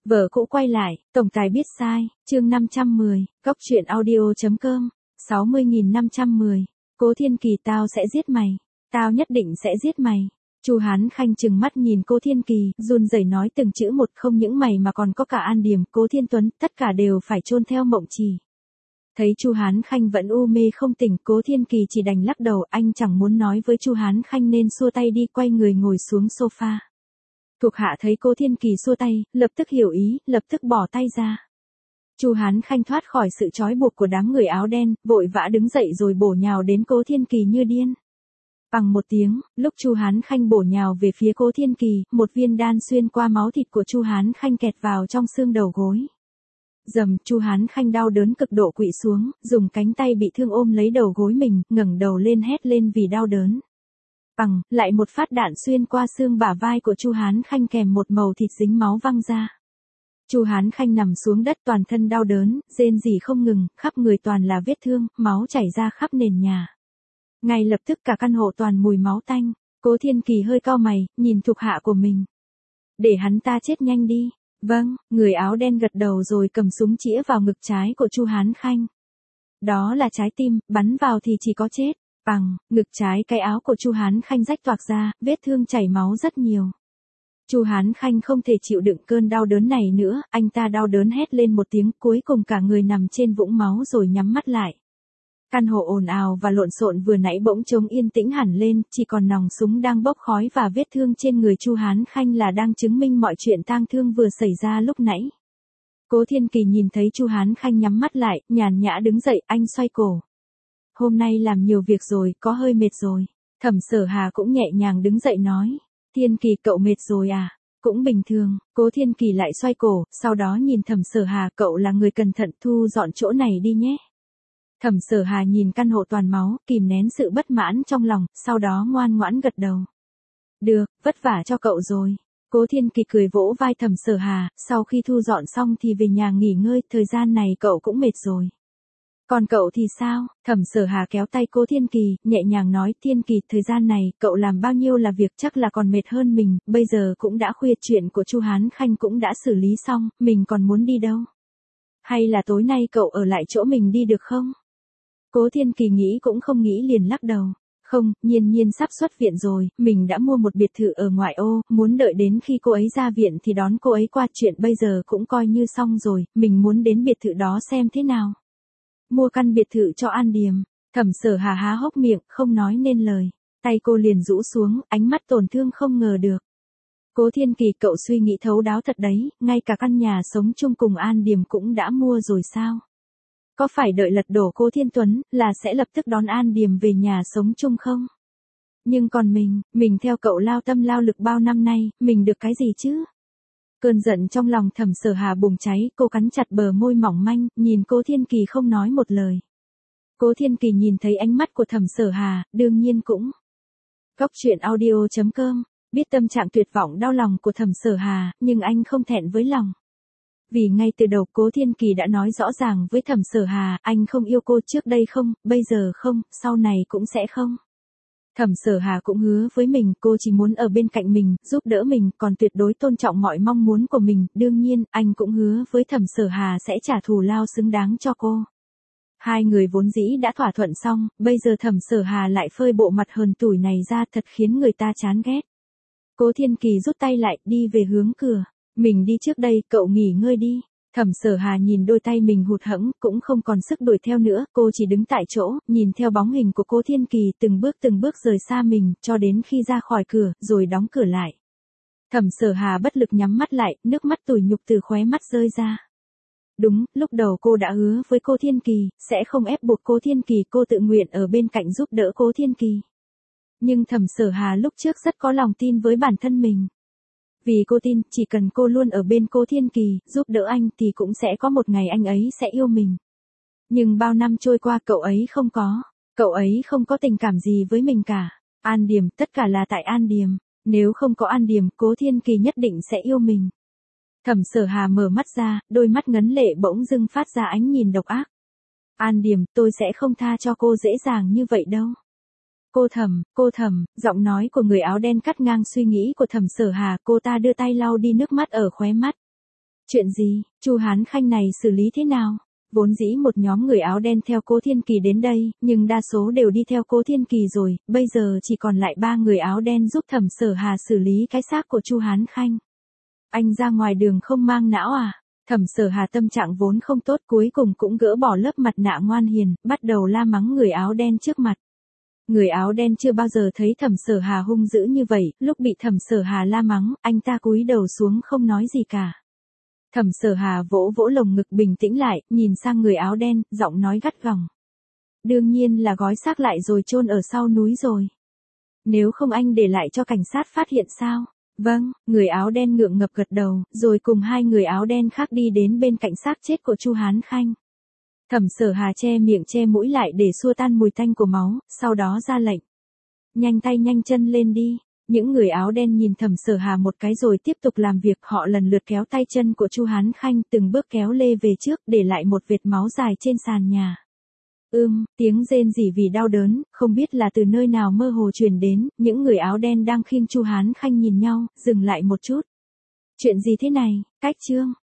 Vợ cũ quay lại, tổng tài biết sai, chương 510, Cóc truyện audio.com, 60.510. Cố Thiên Kỳ, tao sẽ giết mày. Tao nhất định sẽ giết mày. Chu Hán Khanh trừng mắt nhìn Cố Thiên Kỳ, run rẩy nói từng chữ một, không những mày mà còn có cả An Điềm, Cố Thiên Tuấn, tất cả đều phải chôn theo Mộng Trì. Thấy Chu Hán Khanh vẫn u mê không tỉnh, Cố Thiên Kỳ chỉ đành lắc đầu, anh chẳng muốn nói với Chu Hán Khanh nên xua tay đi, quay người ngồi xuống sofa. Thuộc hạ thấy Cố Thiên Kỳ xua tay, lập tức hiểu ý, lập tức bỏ tay ra. Chu Hán Khanh thoát khỏi sự trói buộc của đám người áo đen, vội vã đứng dậy rồi bổ nhào đến Cố Thiên Kỳ như điên. Bằng một tiếng, lúc Chu Hán Khanh bổ nhào về phía Cố Thiên Kỳ, một viên đan xuyên qua máu thịt của Chu Hán Khanh kẹt vào trong xương đầu gối. Dầm, Chu Hán Khanh đau đớn cực độ quỵ xuống, dùng cánh tay bị thương ôm lấy đầu gối mình, ngẩng đầu lên hét lên vì đau đớn. Bằng, lại một phát đạn xuyên qua xương bả vai của Chu Hán Khanh kèm một mẩu thịt dính máu văng ra. Chu Hán Khanh nằm xuống đất toàn thân đau đớn, rên rỉ không ngừng, khắp người toàn là vết thương, máu chảy ra khắp nền nhà. Ngay lập tức cả căn hộ toàn mùi máu tanh. Cố Thiên Kỳ hơi cau mày, nhìn thuộc hạ của mình. Để hắn ta chết nhanh đi. Vâng, người áo đen gật đầu rồi cầm súng chĩa vào ngực trái của Chu Hán Khanh. Đó là trái tim, bắn vào thì chỉ có chết. Bằng, ngực trái cái áo của Chu Hán Khanh rách toạc ra, vết thương chảy máu rất nhiều. Chu Hán Khanh không thể chịu đựng cơn đau đớn này nữa, anh ta đau đớn hét lên một tiếng, cuối cùng cả người nằm trên vũng máu rồi nhắm mắt lại. Căn hộ ồn ào và lộn xộn vừa nãy bỗng trống yên tĩnh hẳn lên, chỉ còn nòng súng đang bốc khói và vết thương trên người Chu Hán Khanh là đang chứng minh mọi chuyện tang thương vừa xảy ra lúc nãy. Cố Thiên Kỳ nhìn thấy Chu Hán Khanh nhắm mắt lại, nhàn nhã đứng dậy, anh xoay cổ. Hôm nay làm nhiều việc rồi, có hơi mệt rồi. Thẩm Sở Hà cũng nhẹ nhàng đứng dậy nói. Thiên Kỳ, cậu mệt rồi à? Cũng bình thường. Cố Thiên Kỳ lại xoay cổ, sau đó nhìn Thẩm Sở Hà, cậu là người cẩn thận, thu dọn chỗ này đi nhé. Thẩm Sở Hà nhìn căn hộ toàn máu, kìm nén sự bất mãn trong lòng, sau đó ngoan ngoãn gật đầu. Được, vất vả cho cậu rồi. Cố Thiên Kỳ cười vỗ vai Thẩm Sở Hà, sau khi thu dọn xong thì về nhà nghỉ ngơi, thời gian này cậu cũng mệt rồi. Còn cậu thì sao? Thẩm Sở Hà kéo tay Cố Thiên Kỳ, nhẹ nhàng nói, Thiên Kỳ, thời gian này, cậu làm bao nhiêu là việc, chắc là còn mệt hơn mình, bây giờ cũng đã khuya, chuyện của Chu Hán Khanh cũng đã xử lý xong, mình còn muốn đi đâu? Hay là tối nay cậu ở lại chỗ mình đi được không? Cố Thiên Kỳ nghĩ cũng không nghĩ liền lắc đầu. Không, Nhiên sắp xuất viện rồi, mình đã mua một biệt thự ở ngoại ô, muốn đợi đến khi cô ấy ra viện thì đón cô ấy qua, chuyện bây giờ cũng coi như xong rồi, mình muốn đến biệt thự đó xem thế nào. Mua căn biệt thự cho An Điềm. Thẩm Sở Hà há hốc miệng, không nói nên lời. Tay cô liền rũ xuống, ánh mắt tổn thương không ngờ được. Cố Thiên Kỳ, cậu suy nghĩ thấu đáo thật đấy, ngay cả căn nhà sống chung cùng An Điềm cũng đã mua rồi sao? Có phải đợi lật đổ Cố Thiên Tuấn, là sẽ lập tức đón An Điềm về nhà sống chung không? Nhưng còn mình theo cậu lao tâm lao lực bao năm nay, mình được cái gì chứ? Cơn giận trong lòng Thẩm Sở Hà bùng cháy, cô cắn chặt bờ môi mỏng manh, nhìn Cố Thiên Kỳ không nói một lời. Cố Thiên Kỳ nhìn thấy ánh mắt của Thẩm Sở Hà, đương nhiên cũng. Cóc truyện audio.com, biết tâm trạng tuyệt vọng đau lòng của Thẩm Sở Hà, nhưng anh không thẹn với lòng. Vì ngay từ đầu Cố Thiên Kỳ đã nói rõ ràng với Thẩm Sở Hà, anh không yêu cô, trước đây không, bây giờ không, sau này cũng sẽ không. Thẩm Sở Hà cũng hứa với mình, cô chỉ muốn ở bên cạnh mình, giúp đỡ mình, còn tuyệt đối tôn trọng mọi mong muốn của mình, đương nhiên, anh cũng hứa với Thẩm Sở Hà sẽ trả thù lao xứng đáng cho cô. Hai người vốn dĩ đã thỏa thuận xong, bây giờ Thẩm Sở Hà lại phơi bộ mặt hờn tủi này ra, thật khiến người ta chán ghét. Cố Thiên Kỳ rút tay lại, đi về hướng cửa. Mình đi trước đây, cậu nghỉ ngơi đi. Thẩm Sở Hà nhìn đôi tay mình hụt hẫng, cũng không còn sức đuổi theo nữa, cô chỉ đứng tại chỗ, nhìn theo bóng hình của Cố Thiên Kỳ từng bước rời xa mình, cho đến khi ra khỏi cửa, rồi đóng cửa lại. Thẩm Sở Hà bất lực nhắm mắt lại, nước mắt tủi nhục từ khóe mắt rơi ra. Đúng, lúc đầu cô đã hứa với Cố Thiên Kỳ, sẽ không ép buộc Cố Thiên Kỳ, cô tự nguyện ở bên cạnh giúp đỡ Cố Thiên Kỳ. Nhưng Thẩm Sở Hà lúc trước rất có lòng tin với bản thân mình. Vì cô tin, chỉ cần cô luôn ở bên Cố Thiên Kỳ, giúp đỡ anh thì cũng sẽ có một ngày anh ấy sẽ yêu mình. Nhưng bao năm trôi qua cậu ấy không có tình cảm gì với mình cả. An Điềm, tất cả là tại An Điềm. Nếu không có An Điềm, Cố Thiên Kỳ nhất định sẽ yêu mình. Thẩm Sở Hà mở mắt ra, đôi mắt ngấn lệ bỗng dưng phát ra ánh nhìn độc ác. An Điềm, tôi sẽ không tha cho cô dễ dàng như vậy đâu. Cô Thẩm, giọng nói của người áo đen cắt ngang suy nghĩ của Thẩm Sở Hà, cô ta đưa tay lau đi nước mắt ở khóe mắt. Chuyện gì, Chu Hán Khanh này xử lý thế nào? Vốn dĩ một nhóm người áo đen theo Cố Thiên Kỳ đến đây, nhưng đa số đều đi theo Cố Thiên Kỳ rồi, bây giờ chỉ còn lại 3 người áo đen giúp Thẩm Sở Hà xử lý cái xác của Chu Hán Khanh. Anh ra ngoài đường không mang não à? Thẩm Sở Hà tâm trạng vốn không tốt, cuối cùng cũng gỡ bỏ lớp mặt nạ ngoan hiền, bắt đầu la mắng người áo đen trước mặt. Người áo đen chưa bao giờ thấy Thẩm Sở Hà hung dữ như vậy, lúc bị Thẩm Sở Hà la mắng, anh ta cúi đầu xuống không nói gì cả. Thẩm Sở Hà vỗ vỗ lồng ngực bình tĩnh lại, nhìn sang người áo đen, giọng nói gắt gỏng. Đương nhiên là gói xác lại rồi chôn ở sau núi rồi. Nếu không anh để lại cho cảnh sát phát hiện sao? Vâng, người áo đen ngượng ngập gật đầu, rồi cùng 2 người áo đen khác đi đến bên cạnh xác chết của Chu Hán Khanh. Thẩm Sở Hà che miệng che mũi lại để xua tan mùi tanh của máu, sau đó ra lệnh. Nhanh tay nhanh chân lên đi. Những người áo đen nhìn Thẩm Sở Hà một cái rồi tiếp tục làm việc, họ lần lượt kéo tay chân của Chu Hán Khanh, từng bước kéo lê về trước, để lại một vệt máu dài trên sàn nhà. Tiếng rên rỉ vì đau đớn, không biết là từ nơi nào mơ hồ truyền đến, những người áo đen đang khiêng Chu Hán Khanh nhìn nhau, dừng lại một chút. Chuyện gì thế này, Cách Trương?